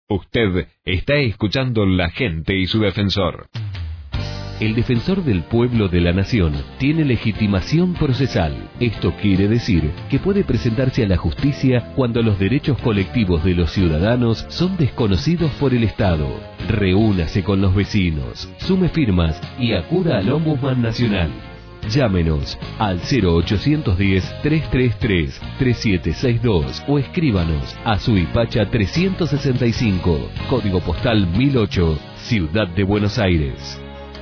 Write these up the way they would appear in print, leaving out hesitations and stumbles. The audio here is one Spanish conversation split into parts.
Usted está escuchando La Gente y su Defensor. El defensor del pueblo de la nación tiene legitimación procesal. Esto quiere decir que puede presentarse a la justicia cuando los derechos colectivos de los ciudadanos son desconocidos por el Estado. Reúnase con los vecinos, sume firmas y acuda al Ombudsman Nacional. Llámenos al 0810-333-3762 o escríbanos a Suipacha 365, código postal 1008, Ciudad de Buenos Aires.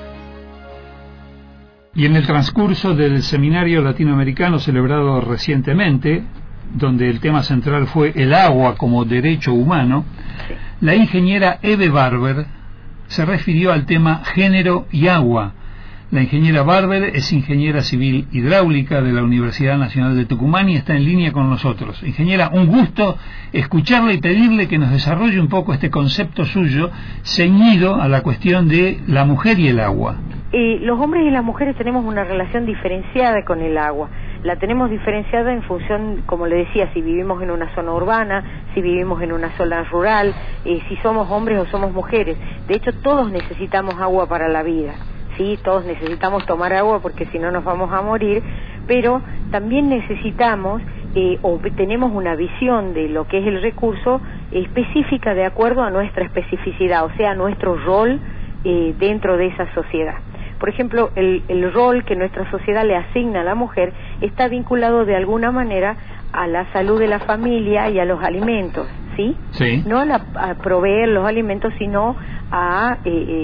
Y en el transcurso del seminario latinoamericano celebrado recientemente, donde el tema central fue el agua como derecho humano, la ingeniera Eve Barber se refirió al tema género y agua. La ingeniera Barber es ingeniera civil hidráulica de la Universidad Nacional de Tucumán y está en línea con nosotros. Ingeniera, un gusto escucharla y pedirle que nos desarrolle un poco este concepto suyo ceñido a la cuestión de la mujer y el agua. Los hombres y las mujeres tenemos una relación diferenciada con el agua. La tenemos diferenciada en función, como le decía, si vivimos en una zona urbana, si vivimos en una zona rural, si somos hombres o somos mujeres. De hecho, todos necesitamos agua para la vida. Sí, todos necesitamos tomar agua porque si no nos vamos a morir, pero también necesitamos o tenemos una visión de lo que es el recurso específica de acuerdo a nuestra especificidad, o sea, nuestro rol dentro de esa sociedad. Por ejemplo, el rol que nuestra sociedad le asigna a la mujer está vinculado de alguna manera a la salud de la familia y a los alimentos, ¿sí? Sí. No a proveer los alimentos, sino a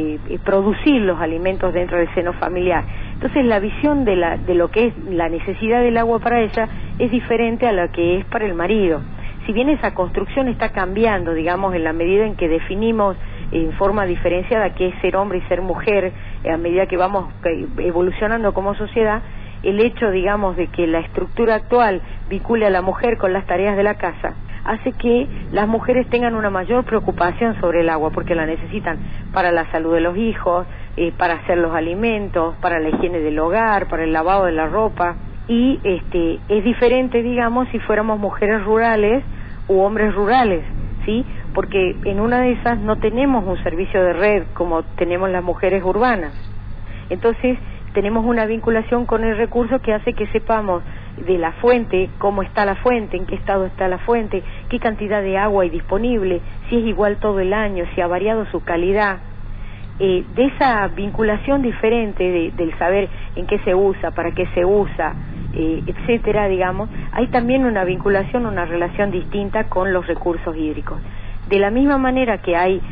producir los alimentos dentro del seno familiar. Entonces la visión de lo que es la necesidad del agua para ella es diferente a la que es para el marido. Si bien esa construcción está cambiando, digamos, en la medida en que definimos en forma diferenciada qué es ser hombre y ser mujer, a medida que vamos evolucionando como sociedad, el hecho, digamos, de que la estructura actual vincule a la mujer con las tareas de la casa, hace que las mujeres tengan una mayor preocupación sobre el agua, porque la necesitan para la salud de los hijos, para hacer los alimentos, para la higiene del hogar, para el lavado de la ropa, y es diferente, digamos, si fuéramos mujeres rurales u hombres rurales, ¿sí? Porque en una de esas no tenemos un servicio de red como tenemos las mujeres urbanas. Entonces, tenemos una vinculación con el recurso que hace que sepamos de la fuente, cómo está la fuente, en qué estado está la fuente, qué cantidad de agua hay disponible, si es igual todo el año, si ha variado su calidad. De esa vinculación diferente del saber en qué se usa, para qué se usa, etcétera, digamos, hay también una vinculación, una relación distinta con los recursos hídricos. De la misma manera que hay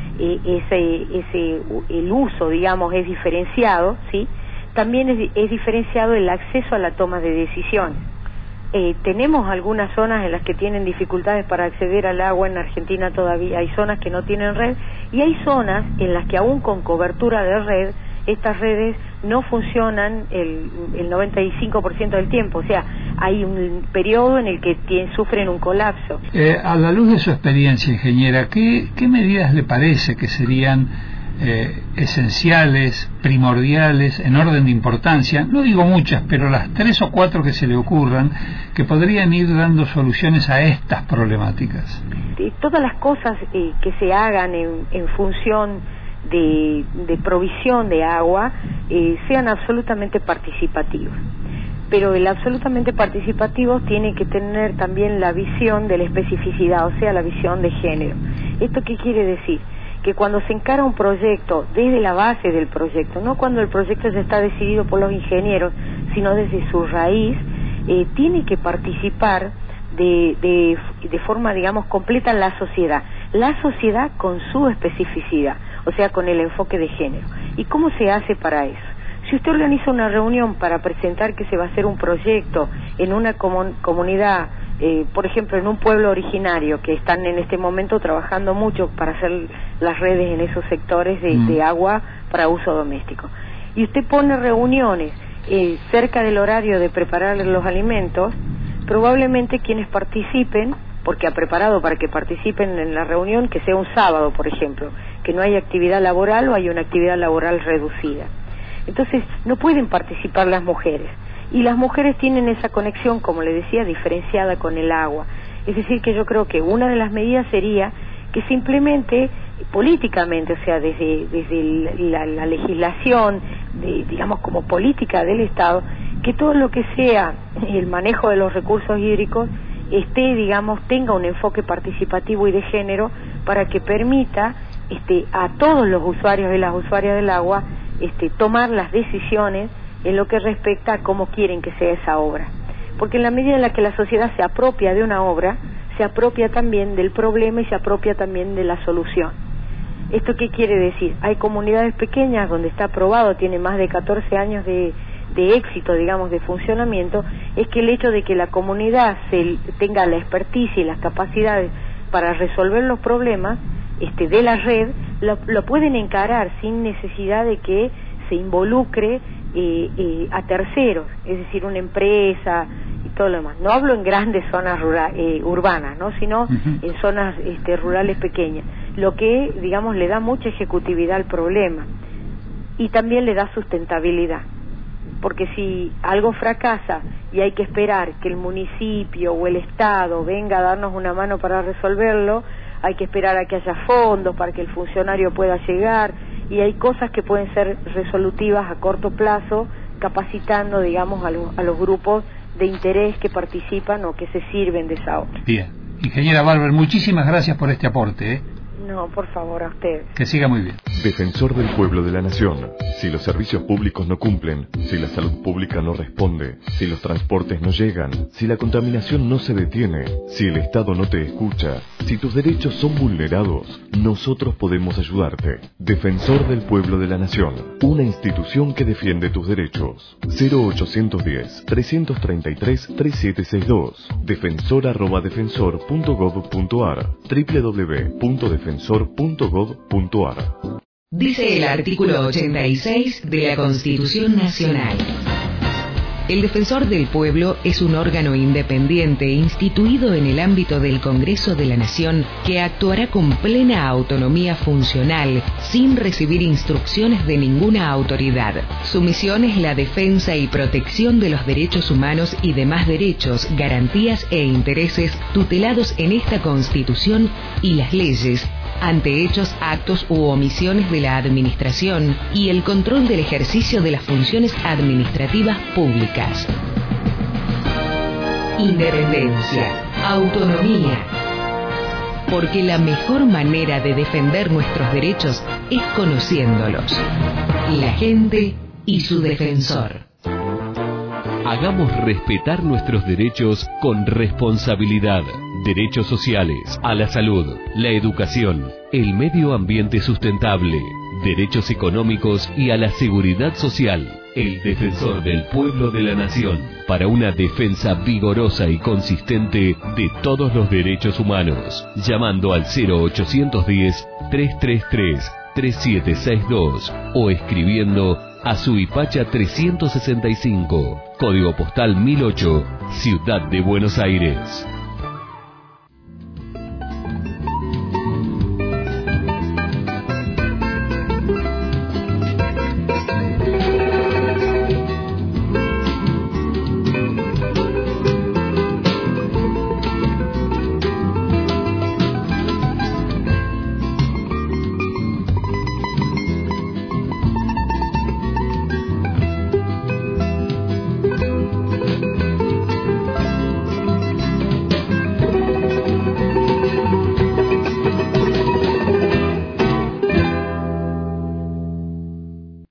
el uso, digamos, es diferenciado, ¿sí? También es diferenciado el acceso a la toma de decisiones. Tenemos algunas zonas en las que tienen dificultades para acceder al agua. En Argentina todavía hay zonas que no tienen red, y hay zonas en las que aún con cobertura de red, estas redes no funcionan el 95% del tiempo, o sea, hay un periodo en el que sufren un colapso. A la luz de su experiencia, ingeniera, ¿qué medidas le parece que serían esenciales, primordiales, en orden de importancia? No digo muchas, pero las 3 o 4 que se le ocurran, que podrían ir dando soluciones a estas problemáticas. Todas las cosas que se hagan en función de provisión de agua sean absolutamente participativos, pero el absolutamente participativo tiene que tener también la visión de la especificidad, o sea, la visión de género. ¿Esto qué quiere decir? Que cuando se encara un proyecto desde la base del proyecto, no cuando el proyecto ya está decidido por los ingenieros, sino desde su raíz, tiene que participar de forma, digamos, completa la sociedad con su especificidad, o sea, con el enfoque de género. ¿Y cómo se hace para eso? Si usted organiza una reunión para presentar que se va a hacer un proyecto en una comunidad, por ejemplo, en un pueblo originario, que están en este momento trabajando mucho para hacer las redes en esos sectores de agua para uso doméstico, y usted pone reuniones cerca del horario de preparar los alimentos, probablemente quienes participen, porque ha preparado para que participen en la reunión, que sea un sábado, por ejemplo, que no haya actividad laboral o hay una actividad laboral reducida. Entonces, no pueden participar las mujeres. Y las mujeres tienen esa conexión, como le decía, diferenciada con el agua. Es decir, que yo creo que una de las medidas sería que se implemente políticamente, o sea, desde la legislación, digamos como política del Estado, que todo lo que sea el manejo de los recursos hídricos tenga un enfoque participativo y de género para que permita a todos los usuarios y las usuarias del agua tomar las decisiones en lo que respecta a cómo quieren que sea esa obra. Porque en la medida en la que la sociedad se apropia de una obra, se apropia también del problema y se apropia también de la solución. ¿Esto qué quiere decir? Hay comunidades pequeñas donde está aprobado, tiene más de 14 años de éxito, digamos, de funcionamiento, es que el hecho de que la comunidad tenga la experticia y las capacidades para resolver los problemas de la red, lo pueden encarar sin necesidad de que se involucre a terceros, es decir, una empresa y todo lo demás. No hablo en grandes zonas urbanas, ¿no? Sino en zonas rurales pequeñas, lo que, digamos, le da mucha ejecutividad al problema y también le da sustentabilidad. Porque si algo fracasa y hay que esperar que el municipio o el Estado venga a darnos una mano para resolverlo, hay que esperar a que haya fondos para que el funcionario pueda llegar, y hay cosas que pueden ser resolutivas a corto plazo, capacitando, digamos, a los grupos de interés que participan o que se sirven de esa obra. Bien. Ingeniera Barber, muchísimas gracias por este aporte. No, por favor, a ustedes. Que siga muy bien. Defensor del pueblo de la nación. Si los servicios públicos no cumplen, si la salud pública no responde, si los transportes no llegan, si la contaminación no se detiene, si el Estado no te escucha, si tus derechos son vulnerados, nosotros podemos ayudarte. Defensor del pueblo de la nación. Una institución que defiende tus derechos. 0810-333-3762. defensor@defensor.gov.ar. www.defensor.gov.ar. Dice el artículo 86 de la Constitución Nacional. El Defensor del Pueblo es un órgano independiente instituido en el ámbito del Congreso de la Nación que actuará con plena autonomía funcional sin recibir instrucciones de ninguna autoridad. Su misión es la defensa y protección de los derechos humanos y demás derechos, garantías e intereses tutelados en esta Constitución y las leyes ante hechos, actos u omisiones de la Administración y el control del ejercicio de las funciones administrativas públicas. Independencia, autonomía. Porque la mejor manera de defender nuestros derechos es conociéndolos. La gente y su defensor. Hagamos respetar nuestros derechos con responsabilidad. Derechos sociales, a la salud, la educación, el medio ambiente sustentable, derechos económicos y a la seguridad social. El Defensor del Pueblo de la Nación, para una defensa vigorosa y consistente de todos los derechos humanos, llamando al 0810-333-3762 o escribiendo a Suipacha 365, Código Postal 1008, Ciudad de Buenos Aires.